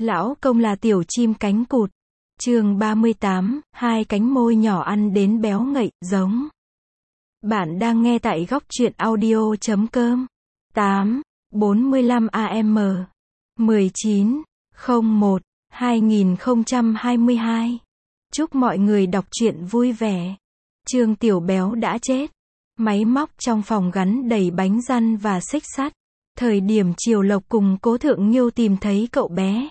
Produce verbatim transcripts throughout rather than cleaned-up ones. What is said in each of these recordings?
Lão công là tiểu chim cánh cụt. Chương ba mươi tám, hai cánh môi nhỏ ăn đến béo ngậy, giống. Bạn đang nghe tại góc truyện audio chấm com. tám, bốn mươi lăm A M. mười chín, không một, hai nghìn không trăm hai mươi hai. Chúc mọi người đọc truyện vui vẻ. Trương Tiểu Béo đã chết. Máy móc trong phòng gắn đầy bánh răn và xích sắt. Thời điểm Triều Lộc cùng Cố Thượng Nghiêu tìm thấy cậu bé,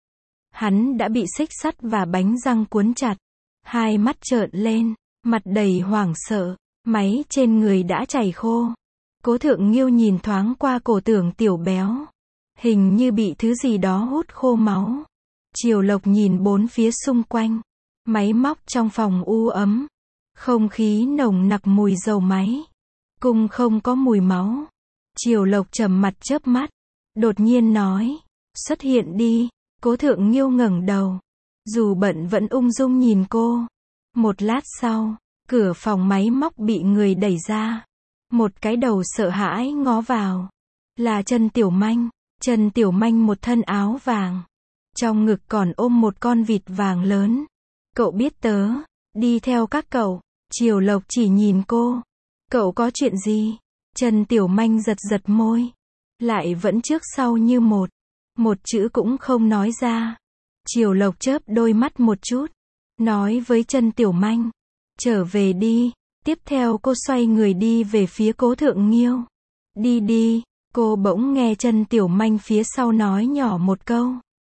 hắn đã bị xích sắt và bánh răng cuốn chặt. Hai mắt trợn lên, mặt đầy hoảng sợ, máy trên người đã chảy khô. Cố Thượng Nghiêu nhìn thoáng qua cổ Tưởng Tiểu Béo, hình như bị thứ gì đó hút khô máu. Triều Lộc nhìn bốn phía xung quanh, máy móc trong phòng u ấm, không khí nồng nặc mùi dầu máy, cung không có mùi máu. Triều Lộc trầm mặt chớp mắt, đột nhiên nói, xuất hiện đi. Cố Thượng Nghiêu ngẩng đầu, dù bận vẫn ung dung nhìn cô. Một lát sau, cửa phòng máy móc bị người đẩy ra. Một cái đầu sợ hãi ngó vào. Là Trần Tiểu Manh. Trần Tiểu Manh một thân áo vàng, trong ngực còn ôm một con vịt vàng lớn. Cậu biết tớ đi theo các cậu. Triều Lộc chỉ nhìn cô. Cậu có chuyện gì? Trần Tiểu Manh giật giật môi, lại vẫn trước sau như một. Một chữ cũng không nói ra. Triều Lộc chớp đôi mắt một chút, nói với Trần Tiểu Manh, trở về đi. Tiếp theo cô xoay người đi về phía Cố Thượng Nghiêu. Đi đi. Cô bỗng nghe Trần Tiểu Manh phía sau nói nhỏ một câu.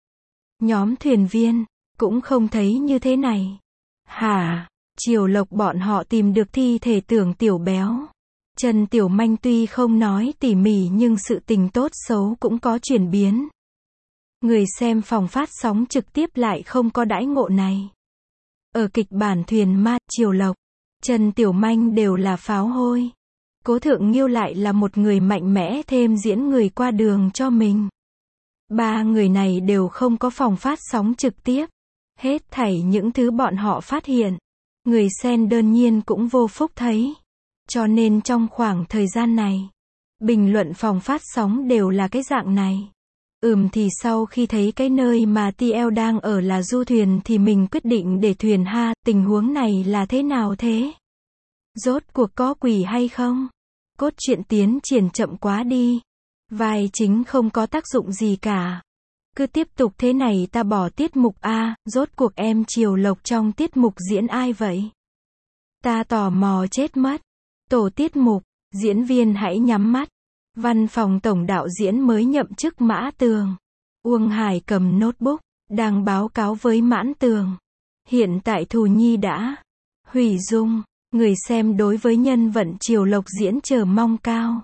Nhóm thuyền viên cũng không thấy như thế này. Hả? Triều Lộc bọn họ tìm được thi thể Tưởng Tiểu Béo. Trần Tiểu Manh tuy không nói tỉ mỉ nhưng sự tình tốt xấu cũng có chuyển biến. Người xem phòng phát sóng trực tiếp lại không có đãi ngộ này. Ở kịch bản Thuyền Ma, Triều Lộc, Trần Tiểu Manh đều là pháo hôi. Cố Thượng Nghiêu lại là một người mạnh mẽ thêm diễn người qua đường cho mình. Ba người này đều không có phòng phát sóng trực tiếp. Hết thảy những thứ bọn họ phát hiện, người xem đương nhiên cũng vô phúc thấy. Cho nên trong khoảng thời gian này, bình luận phòng phát sóng đều là cái dạng này. Ừm thì sau khi thấy cái nơi mà tê lờ đang ở là du thuyền thì mình quyết định để thuyền ha, tình huống này là thế nào thế? Rốt cuộc có quỷ hay không? Cốt truyện tiến triển chậm quá đi. Vai chính không có tác dụng gì cả. Cứ tiếp tục thế này ta bỏ tiết mục A, rốt cuộc em Triều Lộc trong tiết mục diễn ai vậy? Ta tò mò chết mất. Tổ tiết mục, diễn viên hãy nhắm mắt. Văn phòng tổng đạo diễn mới nhậm chức Mã Tường. Uông Hải cầm notebook, đang báo cáo với Mãn Tường. Hiện tại Thù Nhi đã hủy dung, người xem đối với nhân vật Triều Lộc diễn chờ mong cao.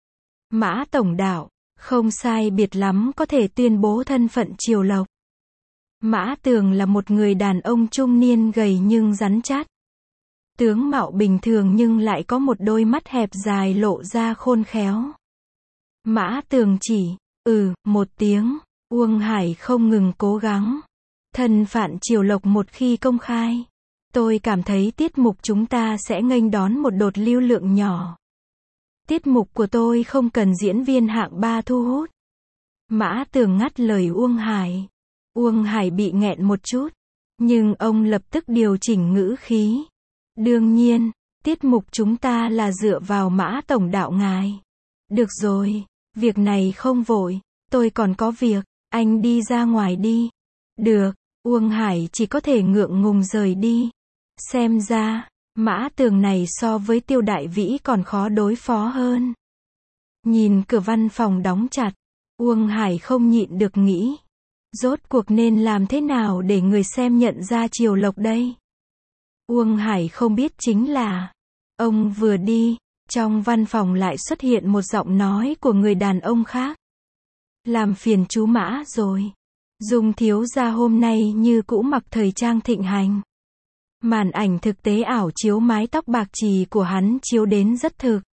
Mã tổng đạo, không sai biệt lắm có thể tuyên bố thân phận Triều Lộc. Mã Tường là một người đàn ông trung niên gầy nhưng rắn chắc. Tướng mạo bình thường nhưng lại có một đôi mắt hẹp dài lộ ra khôn khéo. Mã Tường chỉ, ừ, một tiếng. Uông Hải không ngừng cố gắng. Thân phận Triều Lộc một khi công khai, tôi cảm thấy tiết mục chúng ta sẽ nghênh đón một đột lưu lượng nhỏ. Tiết mục của tôi không cần diễn viên hạng ba thu hút. Mã Tường ngắt lời Uông Hải. Uông Hải bị nghẹn một chút, nhưng ông lập tức điều chỉnh ngữ khí. Đương nhiên, tiết mục chúng ta là dựa vào Mã tổng đạo ngài. Được rồi, việc này không vội, tôi còn có việc, anh đi ra ngoài đi. Được, Uông Hải chỉ có thể ngượng ngùng rời đi. Xem ra, Mã Tường này so với Tiêu Đại Vĩ còn khó đối phó hơn. Nhìn cửa văn phòng đóng chặt, Uông Hải không nhịn được nghĩ. Rốt cuộc nên làm thế nào để người xem nhận ra Triều Lộc đây? Uông Hải không biết chính là, ông vừa đi, trong văn phòng lại xuất hiện một giọng nói của người đàn ông khác. Làm phiền chú Mã rồi. Dung thiếu gia hôm nay như cũ mặc thời trang thịnh hành. Màn ảnh thực tế ảo chiếu mái tóc bạc chì của hắn chiếu đến rất thực.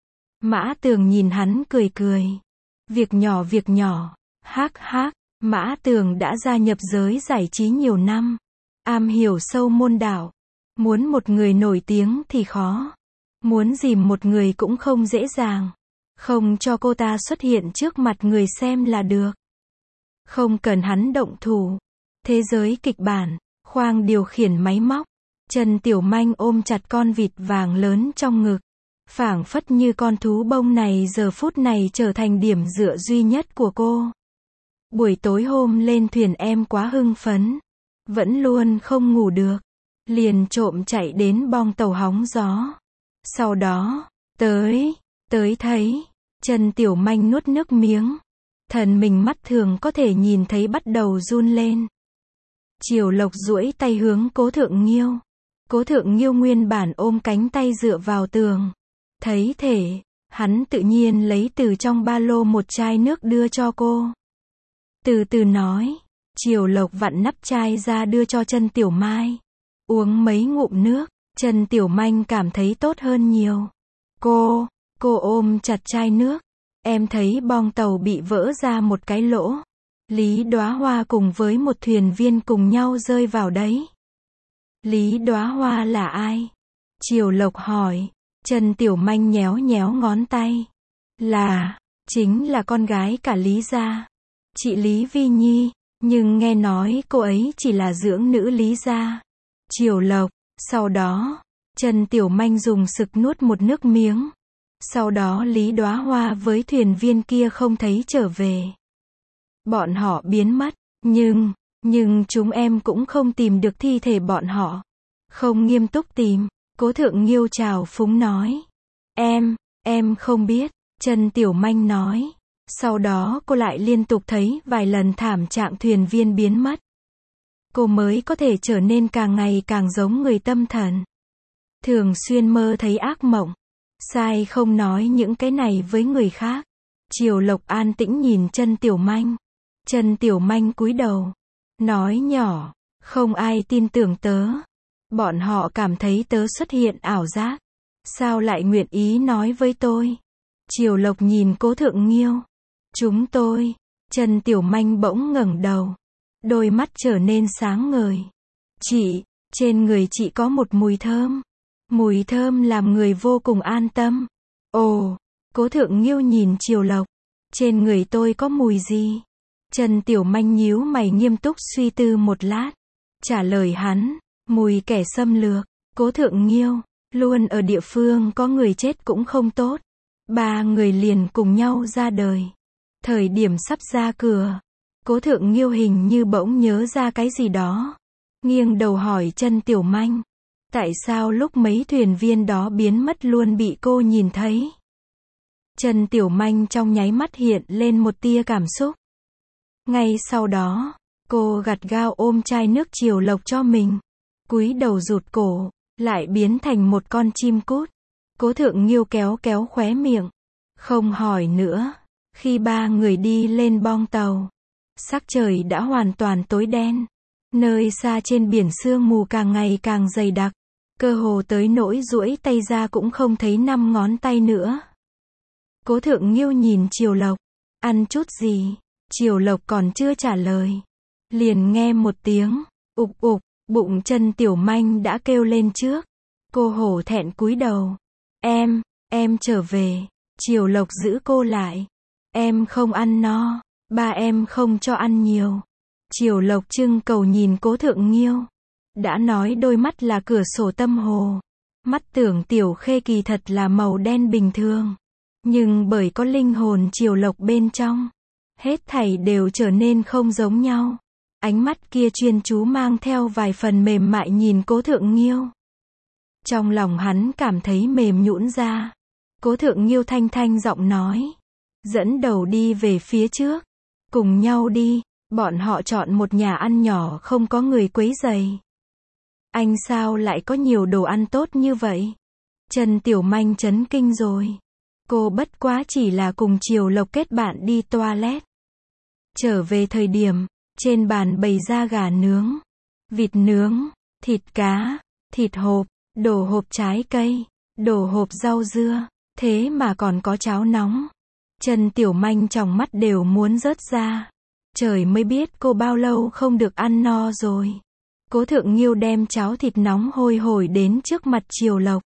Mã Tường nhìn hắn cười cười. Việc nhỏ việc nhỏ, hắc hắc. Mã Tường đã gia nhập giới giải trí nhiều năm, am hiểu sâu môn đạo. Muốn một người nổi tiếng thì khó. Muốn dìm một người cũng không dễ dàng. Không cho cô ta xuất hiện trước mặt người xem là được. Không cần hắn động thủ. Thế giới kịch bản, khoang điều khiển máy móc. Trần Tiểu Manh ôm chặt con vịt vàng lớn trong ngực. Phảng phất như con thú bông này giờ phút này trở thành điểm dựa duy nhất của cô. Buổi tối hôm lên thuyền em quá hưng phấn. Vẫn luôn không ngủ được. Liền trộm chạy đến bong tàu hóng gió. Sau đó, tới, tới thấy, Trần Tiểu Manh nuốt nước miếng. Thần mình mắt thường có thể nhìn thấy bắt đầu run lên. Triều Lộc duỗi tay hướng Cố Thượng Nghiêu. Cố Thượng Nghiêu nguyên bản ôm cánh tay dựa vào tường. Thấy thể, hắn tự nhiên lấy từ trong ba lô một chai nước đưa cho cô. Từ từ nói, Triều Lộc vặn nắp chai ra đưa cho Trần Tiểu Mai. Uống mấy ngụm nước, Trần Tiểu Manh cảm thấy tốt hơn nhiều. Cô, cô ôm chặt chai nước. Em thấy bong tàu bị vỡ ra một cái lỗ. Lý Đóa Hoa cùng với một thuyền viên cùng nhau rơi vào đấy. Lý Đóa Hoa là ai? Triều Lộc hỏi. Trần Tiểu Manh nhéo nhéo ngón tay. Là, chính là con gái cả Lý gia. Chị Lý Vi Nhi, nhưng nghe nói cô ấy chỉ là dưỡng nữ Lý gia. Triều Lộc, sau đó, Trần Tiểu Manh dùng sực nuốt một nước miếng. Sau đó Lý Đóa Hoa với thuyền viên kia không thấy trở về. Bọn họ biến mất, nhưng, nhưng chúng em cũng không tìm được thi thể bọn họ. Không nghiêm túc tìm, Cố Thượng Nghiêu trào phúng nói. Em, em không biết, Trần Tiểu Manh nói. Sau đó cô lại liên tục thấy vài lần thảm trạng thuyền viên biến mất. Cô mới có thể trở nên càng ngày càng giống người tâm thần. Thường xuyên mơ thấy ác mộng. Sai không nói những cái này với người khác. Triều Lộc an tĩnh nhìn Trần Tiểu Manh. Trần Tiểu Manh cúi đầu. Nói nhỏ, không ai tin tưởng tớ. Bọn họ cảm thấy tớ xuất hiện ảo giác. Sao lại nguyện ý nói với tôi? Triều Lộc nhìn Cố Thượng Nghiêu. Chúng tôi. Trần Tiểu Manh bỗng ngẩng đầu. Đôi mắt trở nên sáng ngời. Chị, trên người chị có một mùi thơm. Mùi thơm làm người vô cùng an tâm. Ồ, Cố Thượng Nghiêu nhìn Triều Lộc. Trên người tôi có mùi gì? Trần Tiểu Manh nhíu mày nghiêm túc suy tư một lát. Trả lời hắn, mùi kẻ xâm lược. Cố Thượng Nghiêu, luôn ở địa phương có người chết cũng không tốt. Ba người liền cùng nhau ra đời. Thời điểm sắp ra cửa, Cố Thượng Nghiêu hình như bỗng nhớ ra cái gì đó. Nghiêng đầu hỏi Trần Tiểu Manh. Tại sao lúc mấy thuyền viên đó biến mất luôn bị cô nhìn thấy? Trần Tiểu Manh trong nháy mắt hiện lên một tia cảm xúc. Ngay sau đó, cô gắt gao ôm chai nước Triều Lộc cho mình. Cúi đầu rụt cổ, lại biến thành một con chim cút. Cố Thượng Nghiêu kéo kéo khóe miệng. Không hỏi nữa. Khi ba người đi lên bong tàu, sắc trời đã hoàn toàn tối đen. Nơi xa trên biển sương mù càng ngày càng dày đặc. Cơ hồ tới nỗi duỗi tay ra cũng không thấy năm ngón tay nữa. Cố Thượng Nghiêu nhìn Triều Lộc. Ăn chút gì? Triều Lộc còn chưa trả lời. Liền nghe một tiếng. Ục ục, bụng Trần Tiểu Manh đã kêu lên trước. Cô hổ thẹn cúi đầu. Em, em trở về. Triều Lộc giữ cô lại. Em không ăn no. Ba em không cho ăn nhiều. Triều Lộc trưng cầu nhìn Cố Thượng Nghiêu. Đã nói đôi mắt là cửa sổ tâm hồ. Mắt tưởng Tiểu Khê kỳ thật là màu đen bình thường. Nhưng bởi có linh hồn Triều Lộc bên trong, hết thảy đều trở nên không giống nhau. Ánh mắt kia chuyên chú mang theo vài phần mềm mại nhìn Cố Thượng Nghiêu. Trong lòng hắn cảm thấy mềm nhũn ra. Cố Thượng Nghiêu thanh thanh giọng nói. Dẫn đầu đi về phía trước. Cùng nhau đi. Bọn họ chọn một nhà ăn nhỏ không có người quấy rầy. Anh sao lại có nhiều đồ ăn tốt như vậy? Trần Tiểu Manh chấn kinh rồi. Cô bất quá chỉ là cùng Triều Lộc kết bạn đi toilet. Trở về thời điểm, trên bàn bày ra gà nướng, vịt nướng, thịt cá, thịt hộp, đồ hộp trái cây, đồ hộp rau dưa, thế mà còn có cháo nóng. Trần Tiểu Manh trong mắt đều muốn rớt ra. Trời mới biết cô bao lâu không được ăn no rồi. Cố Thượng Nghiêu đem cháo thịt nóng hôi hổi đến trước mặt Triều Lộc.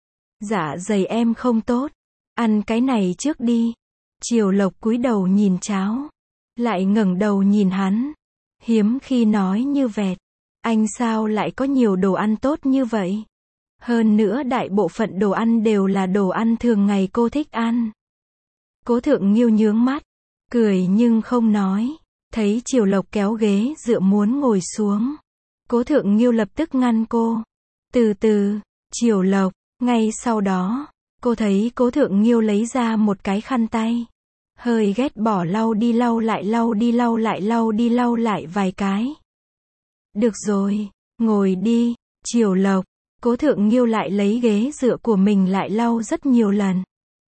Dạ dày em không tốt. Ăn cái này trước đi. Triều Lộc cúi đầu nhìn cháo. lại ngẩng đầu nhìn hắn. Hiếm khi nói như vẹt. Anh sao lại có nhiều đồ ăn tốt như vậy? Hơn nữa đại bộ phận đồ ăn đều là đồ ăn thường ngày cô thích ăn. Cố Thượng Nghiêu nhướng mắt, cười nhưng không nói. Thấy Triều Lộc kéo ghế dựa muốn ngồi xuống. Cố Thượng Nghiêu lập tức ngăn cô. Từ từ, Triều Lộc. Ngay sau đó, cô thấy Cố Thượng Nghiêu lấy ra một cái khăn tay. Hơi ghét bỏ lau đi lau lại lau đi lau lại lau đi lau lại vài cái. Được rồi, ngồi đi, Triều Lộc. Cố Thượng Nghiêu lại lấy ghế dựa của mình lại lau rất nhiều lần.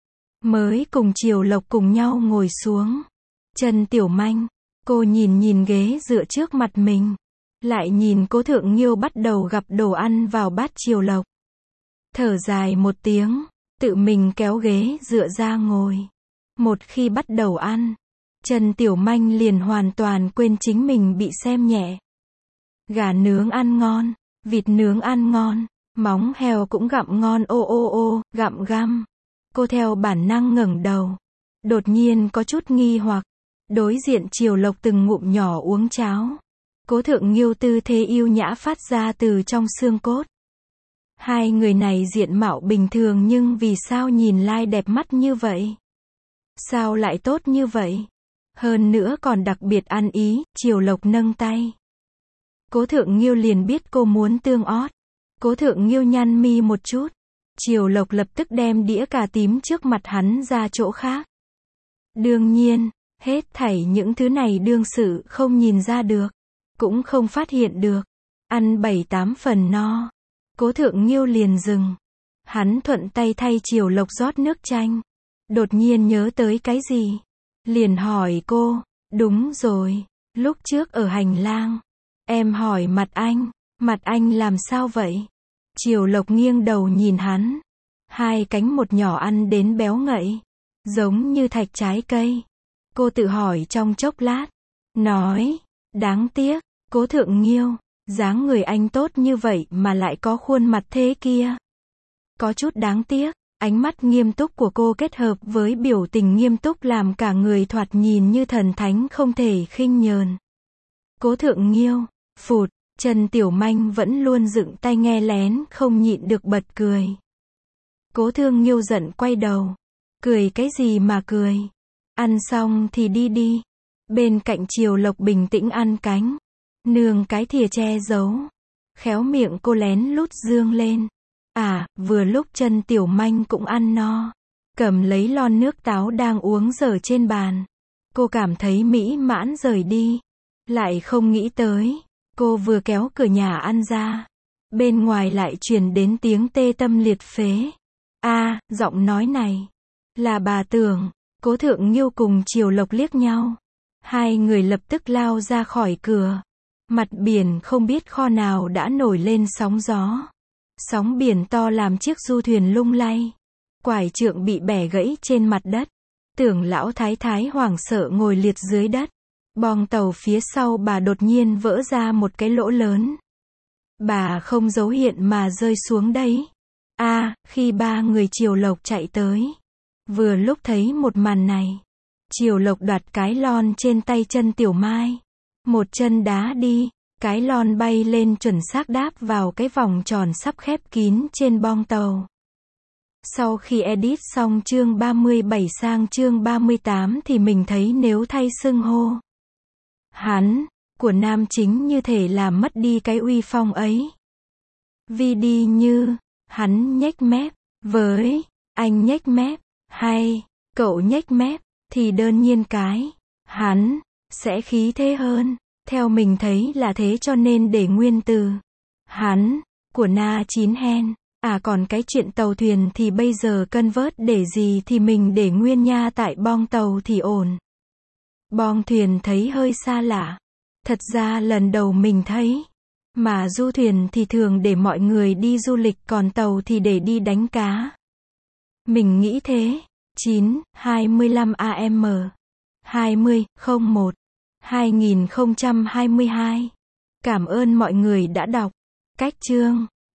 Mới cùng Triều Lộc cùng nhau ngồi xuống. Trần Tiểu Manh, cô nhìn nhìn ghế dựa trước mặt mình. Lại nhìn Cố Thượng Nghiêu bắt đầu gặp đồ ăn vào bát Triều Lộc. Thở dài một tiếng, tự mình kéo ghế dựa ra ngồi. Một khi bắt đầu ăn, Trần Tiểu Manh liền hoàn toàn quên chính mình bị xem nhẹ. Gà nướng ăn ngon, vịt nướng ăn ngon, móng heo cũng gặm ngon ô ô ô, gặm găm. Cô theo bản năng ngẩng đầu. Đột nhiên có chút nghi hoặc. Đối diện Triều Lộc từng ngụm nhỏ uống cháo. Cố Thượng Nghiêu tư thế yêu nhã phát ra từ trong xương cốt. Hai người này diện mạo bình thường nhưng vì sao nhìn lai đẹp mắt như vậy? Sao lại tốt như vậy? Hơn nữa còn đặc biệt ăn ý, Triều Lộc nâng tay. Cố Thượng Nghiêu liền biết cô muốn tương ót. Cố Thượng Nghiêu nhăn mi một chút. Triều Lộc lập tức đem đĩa cà tím trước mặt hắn ra chỗ khác. Đương nhiên, hết thảy những thứ này đương sự không nhìn ra được. Cũng không phát hiện được. Ăn bảy tám phần no. Cố Thượng Nghiêu liền dừng. Hắn thuận tay thay Triều Lộc rót nước chanh. Đột nhiên nhớ tới cái gì? Liền hỏi cô. Đúng rồi. Lúc trước ở hành lang. Em hỏi mặt anh. Mặt anh làm sao vậy? Triều Lộc nghiêng đầu nhìn hắn. Hai cánh một nhỏ ăn đến béo ngậy. Giống như thạch trái cây. Cô tự hỏi trong chốc lát. Nói. Đáng tiếc. Cố Thượng Nghiêu. Dáng người anh tốt như vậy mà lại có khuôn mặt thế kia. Có chút đáng tiếc. Ánh mắt nghiêm túc của cô kết hợp với biểu tình nghiêm túc làm cả người thoạt nhìn như thần thánh không thể khinh nhờn. Cố Thượng Nghiêu. Phụt. Trần Tiểu Manh vẫn luôn dựng tay nghe lén không nhịn được bật cười. Cố Thượng Nghiêu giận quay đầu. Cười cái gì mà cười? Ăn xong thì đi đi. Bên cạnh Triều Lộc bình tĩnh ăn cánh. Nương cái thìa che giấu. Khéo miệng cô lén lút dương lên. À, vừa lúc Trần Tiểu Manh cũng ăn no. Cầm lấy lon nước táo đang uống dở trên bàn. Cô cảm thấy mỹ mãn rời đi. Lại không nghĩ tới. Cô vừa kéo cửa nhà ăn ra. Bên ngoài lại truyền đến tiếng tê tâm liệt phế. A, à, giọng nói này. Là bà Tưởng. Cố Thượng Nghiêu cùng Triều Lộc liếc nhau. Hai người lập tức lao ra khỏi cửa. Mặt biển không biết kho nào đã nổi lên sóng gió. Sóng biển to làm chiếc du thuyền lung lay. Quải trượng bị bẻ gãy trên mặt đất. Tưởng lão thái thái hoảng sợ ngồi liệt dưới đất. Bong tàu phía sau bà đột nhiên vỡ ra một cái lỗ lớn. Bà không dấu hiện mà rơi xuống đấy. A, à, khi ba người Triều Lộc chạy tới. Vừa lúc thấy một màn này. Triều Lộc đoạt cái lon trên tay Trần Tiểu Mai. Một chân đá đi. Cái lon bay lên chuẩn xác đáp vào cái vòng tròn sắp khép kín trên bong tàu. Sau khi edit xong chương ba mươi bảy sang chương ba mươi tám thì mình thấy nếu thay xưng hô hắn, của nam chính như thể làm mất đi cái uy phong ấy. Vì đi như, hắn nhếch mép, với, anh nhếch mép, hay, cậu nhếch mép, thì đơn nhiên cái, hắn, sẽ khí thế hơn. Theo mình thấy là thế cho nên để nguyên từ hắn, của na chín hen. À còn cái chuyện tàu thuyền thì bây giờ cân vớt để gì thì mình để nguyên nha tại bong tàu thì ổn. Bong thuyền thấy hơi xa lạ. Thật ra lần đầu mình thấy. Mà du thuyền thì thường để mọi người đi du lịch còn tàu thì để đi đánh cá. Mình nghĩ thế. chín, hai mươi lăm A M. hai mươi, không một. hai nghìn không trăm hai mươi hai. Cảm ơn mọi người đã đọc. Cách chương